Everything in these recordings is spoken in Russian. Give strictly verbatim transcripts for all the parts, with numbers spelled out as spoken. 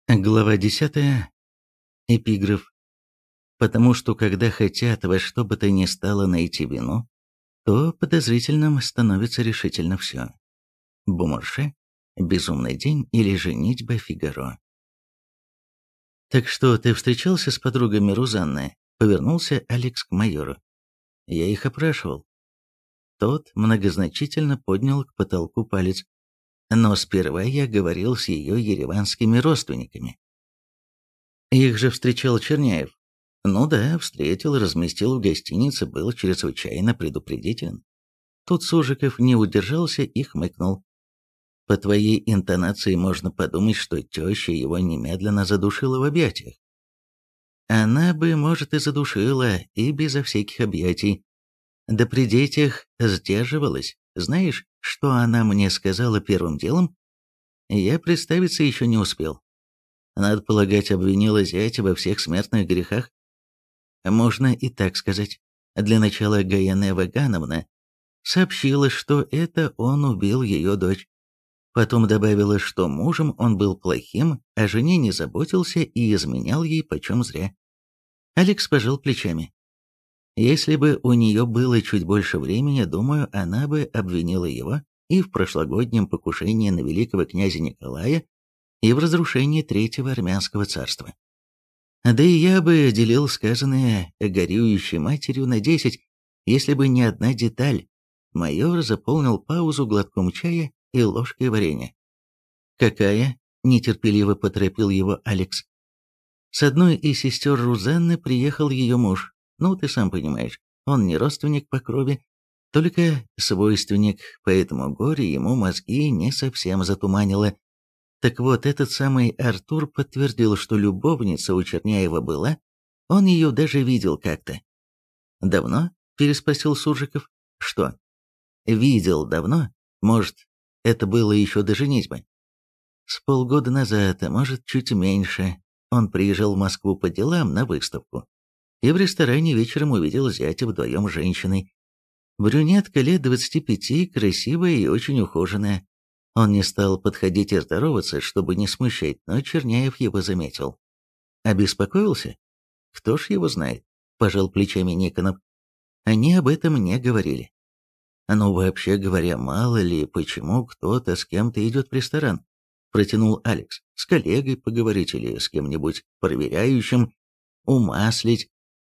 Глава десятая. Эпиграф. Потому что когда хотят во что бы то ни стало найти вину, то подозрительным становится решительно все. Бомарше, «Безумный день» или «Женитьба Фигаро». «Так что, ты встречался с подругами Рузанны?» — повернулся Алекс к майору. «Я их опрашивал». Тот многозначительно поднял к потолку палец. «Но сперва я говорил с ее ереванскими родственниками». Их же встречал Черняев. Ну да, встретил, разместил в гостинице, был чрезвычайно предупредителен. Тут Сужиков не удержался и хмыкнул. По твоей интонации можно подумать, что теща его немедленно задушила в объятиях. Она бы, может, и задушила, и безо всяких объятий. Да при детях сдерживалась. Знаешь, что она мне сказала первым делом? Я представиться еще не успел. Надо полагать, обвинила зятя во всех смертных грехах. Можно и так сказать. Для начала Гаянэ Вагановна сообщила, что это он убил ее дочь. Потом добавила, что мужем он был плохим, о жене не заботился и изменял ей почем зря. Алекс пожал плечами. Если бы у нее было чуть больше времени, думаю, она бы обвинила его и в прошлогоднем покушении на великого князя Николая, и в разрушении Третьего Армянского царства. Да и я бы делил сказанное горюющей матерью на десять, если бы не одна деталь. Майор заполнил паузу глотком чая и ложкой варенья. «Какая?» – нетерпеливо поторопил его Алекс. С одной из сестер Рузанны приехал ее муж. Ну, ты сам понимаешь, он не родственник по крови, только свойственник, поэтому горе ему мозги не совсем затуманило. Так вот, этот самый Артур подтвердил, что любовница у Черняева была, он ее даже видел как-то. «Давно?» – переспросил Суржиков. «Что?» «Видел давно? Может, это было еще до женитьбы?» «С полгода назад, а может, чуть меньше. Он приезжал в Москву по делам на выставку. И в ресторане вечером увидел зятя вдвоем с женщиной. Брюнетка лет двадцати пяти, красивая и очень ухоженная. Он не стал подходить и здороваться, чтобы не смущать, но Черняев его заметил. Обеспокоился? Кто ж его знает? Пожал плечами Никонов. Они об этом не говорили. Ну, вообще говоря, мало ли, почему кто-то с кем-то идет в ресторан, протянул Алекс. С коллегой поговорить или с кем-нибудь проверяющим, умаслить.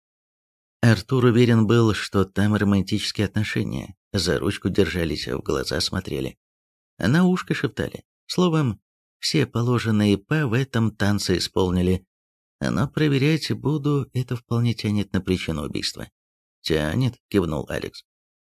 Артур уверен был, что там романтические отношения. За ручку держались, а в глаза смотрели. А на ушко шептали. Словом, все положенные па в этом танце исполнили. Но проверять буду, это вполне тянет на причину убийства. «Тянет», — кивнул Алекс.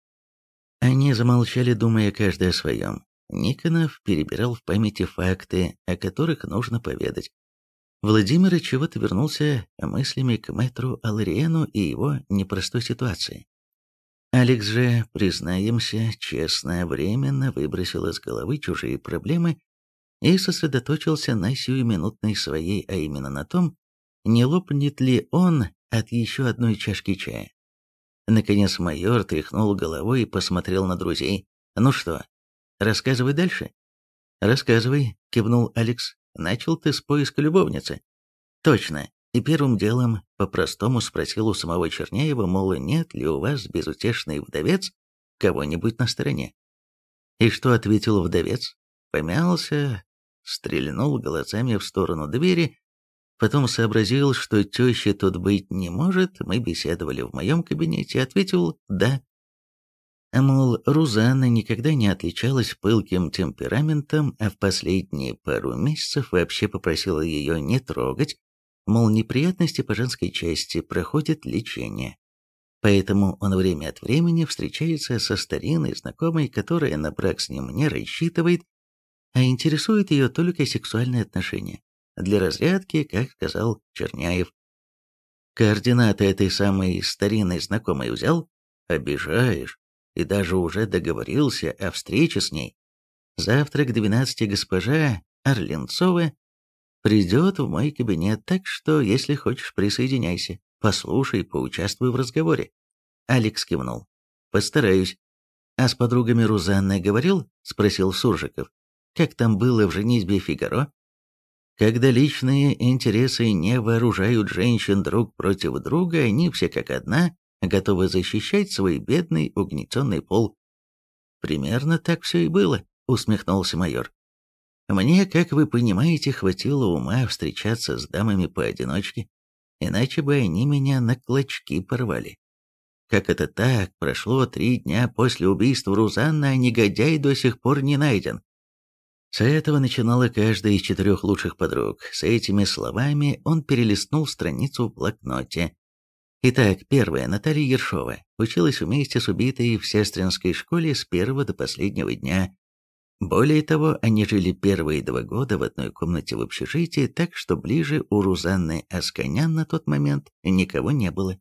Они замолчали, думая каждый о своем. Никонов перебирал в памяти факты, о которых нужно поведать. Владимир чего-то вернулся мыслями к мэтру Алариену и его непростой ситуации. Алекс же, признаемся, честно, временно выбросил из головы чужие проблемы и сосредоточился на сиюминутной своей, а именно на том, не лопнет ли он от еще одной чашки чая. Наконец майор тряхнул головой и посмотрел на друзей. «Ну что, рассказывай дальше?» «Рассказывай», — кивнул Алекс. «Начал ты с поиска любовницы». «Точно. И первым делом по-простому спросил у самого Черняева, мол, нет ли у вас, безутешный вдовец, кого-нибудь на стороне. И что ответил вдовец? Помялся, стрельнул глазами в сторону двери, потом сообразил, что тещи тут быть не может, мы беседовали в моем кабинете, ответил «да». Мол, Рузанна никогда не отличалась пылким темпераментом, а в последние пару месяцев вообще попросила ее не трогать, мол, неприятности по женской части проходят лечение. Поэтому он время от времени встречается со старинной знакомой, которая на брак с ним не рассчитывает, а интересует ее только сексуальные отношения. Для разрядки, как сказал Черняев. Координаты этой самой старинной знакомой взял? Обижаешь. И даже уже договорился о встрече с ней. Завтра к двенадцати госпожа Орленцова придет в мой кабинет, так что, если хочешь, присоединяйся, послушай, поучаствуй в разговоре. Алекс кивнул. Постараюсь. А с подругами Рузанны говорил? Спросил Суржиков. Как там было в «Женитьбе Фигаро»? Когда личные интересы не вооружают женщин друг против друга, они все как одна готовы защищать свой бедный угнетенный пол. Примерно так все и было, усмехнулся майор. Мне, как вы понимаете, хватило ума встречаться с дамами поодиночке, иначе бы они меня на клочки порвали. Как это так? Прошло три дня после убийства Рузанны, а негодяй до сих пор не найден. С этого начинала каждая из четырех лучших подруг. С этими словами он перелистнул страницу в блокноте. Итак, первая, Наталья Ершова, училась вместе с убитой в сестринской школе с первого до последнего дня. Более того, они жили первые два года в одной комнате в общежитии, так что ближе у Рузанны Асканян на тот момент никого не было.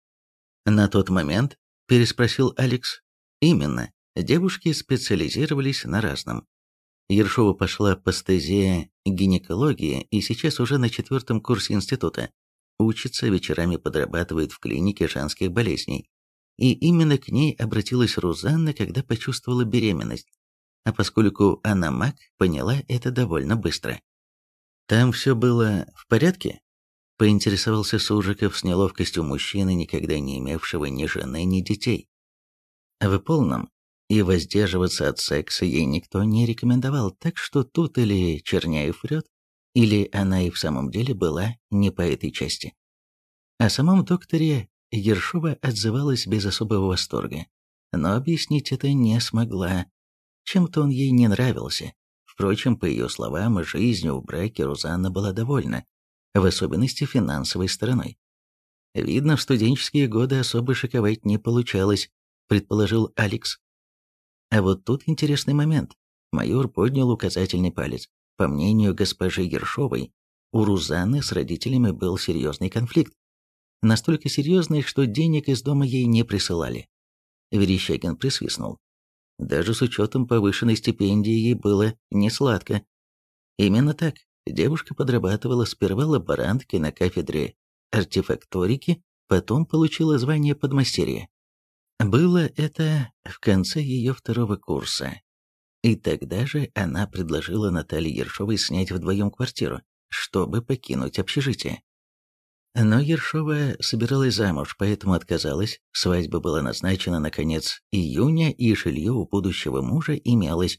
«На тот момент?» – переспросил Алекс. «Именно. Девушки специализировались на разном. Ершова пошла по стезе гинекологии и сейчас уже на четвертом курсе института. Учится, вечерами подрабатывает в клинике женских болезней. И именно к ней обратилась Рузанна, когда почувствовала беременность. А поскольку она маг, поняла это довольно быстро. «Там все было в порядке?» – поинтересовался Сужиков с неловкостью мужчины, никогда не имевшего ни жены, ни детей. «В полном. И воздерживаться от секса ей никто не рекомендовал, так что тут или Черняев врет, или она и в самом деле была не по этой части». О самом докторе Ершова отзывалась без особого восторга, но объяснить это не смогла. Чем-то он ей не нравился. Впрочем, по ее словам, жизнью в браке Рузанна была довольна, в особенности финансовой стороной. «Видно, в студенческие годы особо шиковать не получалось», — предположил Алекс. А вот тут интересный момент. Майор поднял указательный палец. По мнению госпожи Ершовой, у Рузанны с родителями был серьезный конфликт. Настолько серьезный, что денег из дома ей не присылали. Верещагин присвистнул. Даже с учетом повышенной стипендии ей было несладко. Именно так. Девушка подрабатывала сперва лаборанткой на кафедре артефакторики, потом получила звание подмастерья. Было это в конце ее второго курса. И тогда же она предложила Наталье Ершовой снять вдвоем квартиру, чтобы покинуть общежитие. Но Ершова собиралась замуж, поэтому отказалась. Свадьба была назначена на конец июня, и жилье у будущего мужа имелось.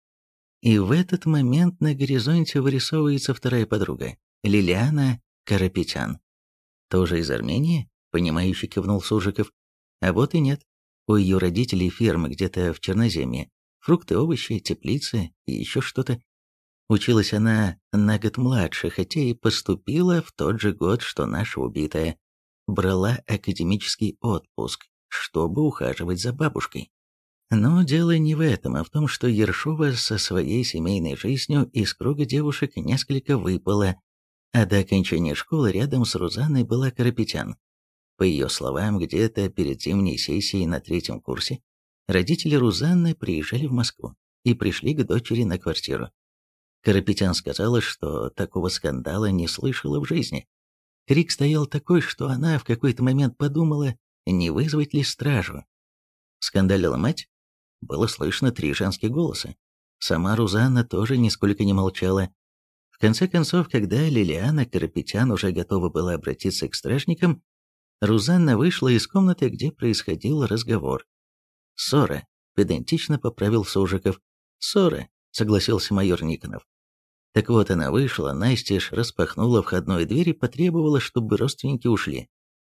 И в этот момент на горизонте вырисовывается вторая подруга, Лилиана Карапетян. «Тоже из Армении?» – понимающе кивнул Сужиков. А вот и нет. У ее родителей фермы где-то в Черноземье. Фрукты, овощи, теплицы и еще что-то. Училась она на год младше, хотя и поступила в тот же год, что наша убитая. Брала академический отпуск, чтобы ухаживать за бабушкой. Но дело не в этом, а в том, что Ершова со своей семейной жизнью из круга девушек несколько выпала, а до окончания школы рядом с Рузанной была Карапетян. По ее словам, где-то перед зимней сессией на третьем курсе родители Рузанны приезжали в Москву и пришли к дочери на квартиру. Карапетян сказала, что такого скандала не слышала в жизни. Крик стоял такой, что она в какой-то момент подумала, не вызвать ли стражу. Скандалила мать? Было слышно три женских голоса. Сама Рузанна тоже нисколько не молчала. В конце концов, когда Лилиана Карапетян уже готова была обратиться к стражникам, Рузанна вышла из комнаты, где происходил разговор. «Ссора», — педантично поправил Сужиков. «Ссора», — согласился майор Никонов. Так вот, она вышла, настежь распахнула входную дверь и потребовала, чтобы родственники ушли.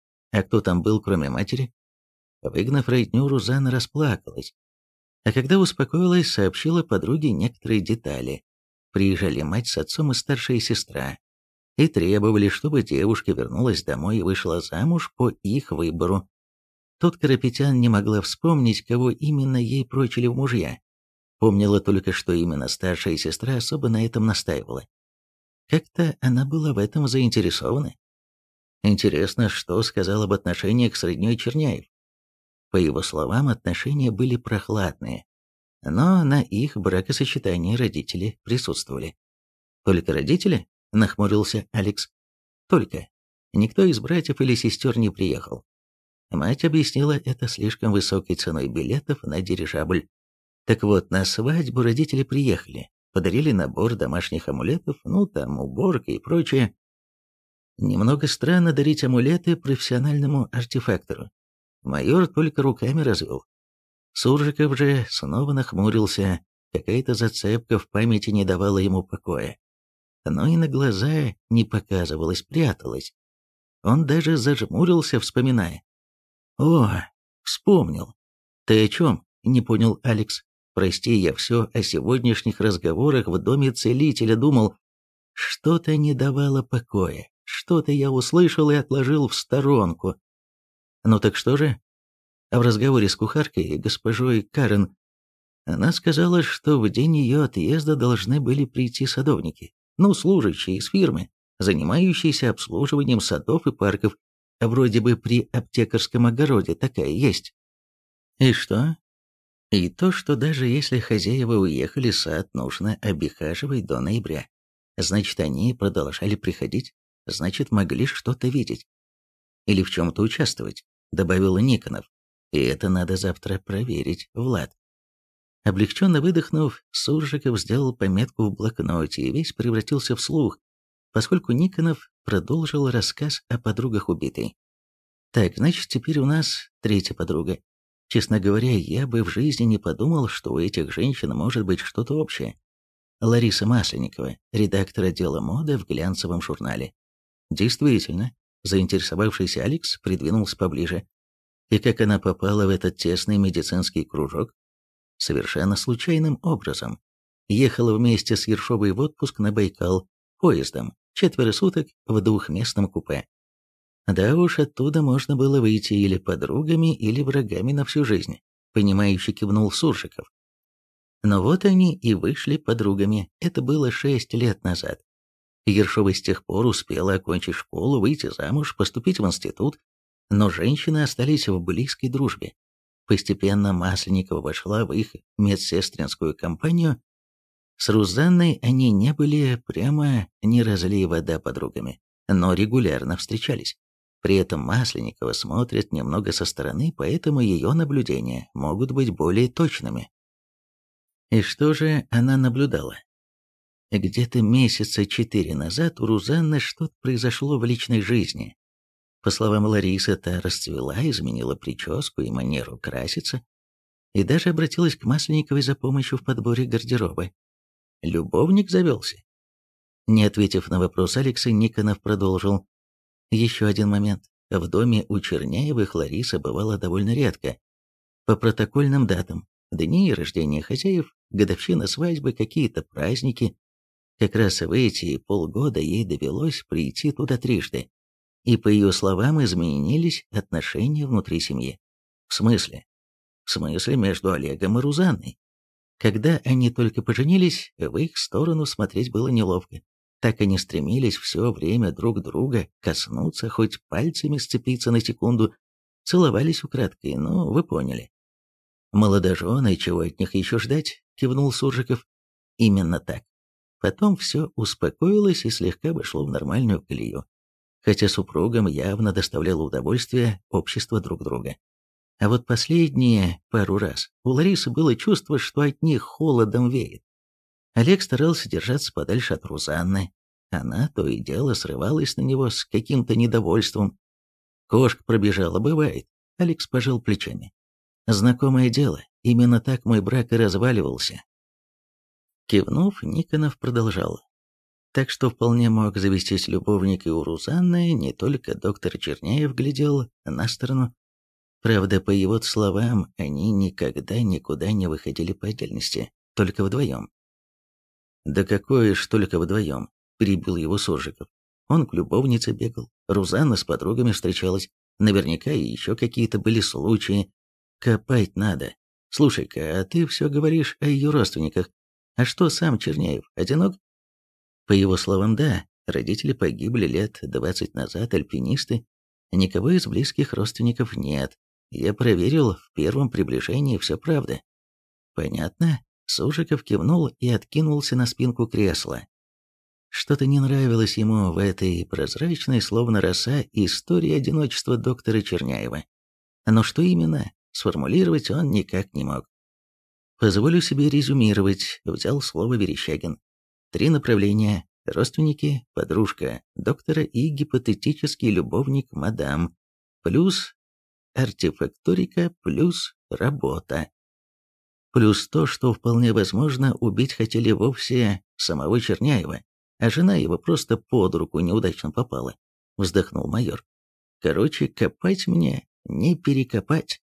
А кто там был, кроме матери? Выгнав родню, Рузанна расплакалась. А когда успокоилась, сообщила подруге некоторые детали. Приезжали мать с отцом и старшая сестра. И требовали, чтобы девушка вернулась домой и вышла замуж по их выбору. Тут Карапетян не могла вспомнить, кого именно ей прочили в мужья. Помнила только, что именно старшая сестра особо на этом настаивала. Как-то она была в этом заинтересована. Интересно, что сказал об отношениях с роднёй Черняев. По его словам, отношения были прохладные, но на их бракосочетании родители присутствовали. «Только родители?» – нахмурился Алекс. «Только. Никто из братьев или сестер не приехал. Мать объяснила это слишком высокой ценой билетов на дирижабль. Так вот, на свадьбу родители приехали, Подарили набор домашних амулетов, ну там уборка и прочее. Немного странно дарить амулеты профессиональному артефактору. Майор только руками развел. Суржиков же снова нахмурился, какая-то зацепка в памяти не давала ему покоя. Но и на глаза не показывалась, пряталась. Он даже зажмурился, вспоминая. «О, вспомнил. Ты о чем?» — не понял Алекс. «Прости, я все о сегодняшних разговорах в доме целителя думал. Что-то не давало покоя, что-то я услышал и отложил в сторонку. Ну так что же?» А в разговоре с кухаркой, госпожой Карен, она сказала, что в день ее отъезда должны были прийти садовники, ну, служащие из фирмы, занимающиеся обслуживанием садов и парков, а вроде бы при аптекарском огороде такая есть. И что? И то, что даже если хозяева уехали, сад нужно обихаживать до ноября. Значит, они продолжали приходить, значит, могли что-то видеть. Или в чем-то участвовать, добавил Никонов. И это надо завтра проверить, Влад. Облегченно выдохнув, Суржиков сделал пометку в блокноте и весь превратился в слух, поскольку Никонов продолжил рассказ о подругах убитой. Так, значит, теперь у нас третья подруга. Честно говоря, я бы в жизни не подумал, что у этих женщин может быть что-то общее. Лариса Масленникова, редактор отдела моды в глянцевом журнале. Действительно, заинтересовавшийся Алекс придвинулся поближе. И как она попала в этот тесный медицинский кружок? Совершенно случайным образом. Ехала вместе с Ершовой в отпуск на Байкал поездом, четверо суток в двухместном купе. Да уж, оттуда можно было выйти или подругами, или врагами на всю жизнь, понимающе кивнул Суржиков. Но вот они и вышли подругами, это было шесть лет назад. Ершова с тех пор успела окончить школу, выйти замуж, поступить в институт, но женщины остались в близкой дружбе. Постепенно Масленникова вошла в их медсестринскую компанию. С Рузанной они не были прямо не разлей вода подругами, но регулярно встречались. При этом Масленникова смотрит немного со стороны, поэтому ее наблюдения могут быть более точными. И что же она наблюдала? Где-то месяца четыре назад у Рузанны что-то произошло в личной жизни. По словам Ларисы, та расцвела, изменила прическу и манеру краситься, и даже обратилась к Масленниковой за помощью в подборе гардероба. Любовник завелся. Не ответив на вопрос Алекса, Никонов продолжил. Еще один момент. В доме у Черняевых Лариса бывала довольно редко. По протокольным датам, дни рождения хозяев, годовщина свадьбы, какие-то праздники. Как раз в эти полгода ей довелось прийти туда трижды. И, по ее словам, изменились отношения внутри семьи. В смысле? В смысле между Олегом и Рузанной. Когда они только поженились, в их сторону смотреть было неловко. Так они стремились все время друг друга коснуться, хоть пальцами сцепиться на секунду, целовались украдкой, ну, вы поняли. «Молодожены, чего от них еще ждать?» — кивнул Суржиков. «Именно так. Потом все успокоилось и слегка вошло в нормальную колею. Хотя супругам явно доставляло удовольствие общество друг друга. А вот последние пару раз у Ларисы было чувство, что от них холодом веет. Олег старался держаться подальше от Рузанны. Она то и дело срывалась на него с каким-то недовольством. Кошка пробежала, бывает. Алекс пожал плечами. Знакомое дело, именно так мой брак и разваливался. Кивнув, Никонов продолжал. Так что вполне мог завестись любовник и у Рузанны, не только доктор Черняев глядел на сторону. Правда, по его словам, они никогда никуда не выходили по отдельности, только вдвоем. «Да какое ж только вдвоем», — перебил его Суржиков. Он к любовнице бегал, Рузанна с подругами встречалась, наверняка и еще какие-то были случаи. Копать надо. Слушай-ка, а ты все говоришь о ее родственниках. А что сам Черняев, одинок? По его словам, да, родители погибли лет двадцать назад, альпинисты. Никого из близких родственников нет. Я проверил, в первом приближении все правда. Понятно? Сужиков кивнул и откинулся на спинку кресла. Что-то не нравилось ему в этой прозрачной, словно роса, истории одиночества доктора Черняева. Но что именно, сформулировать он никак не мог. Позволю себе резюмировать, взял слово Верещагин. Три направления: родственники, подружка доктора и гипотетический любовник мадам, плюс артефакторика, плюс работа. Плюс то, что вполне возможно, убить хотели вовсе самого Черняева, а жена его просто под руку неудачно попала, вздохнул майор. Короче, копать мне не перекопать.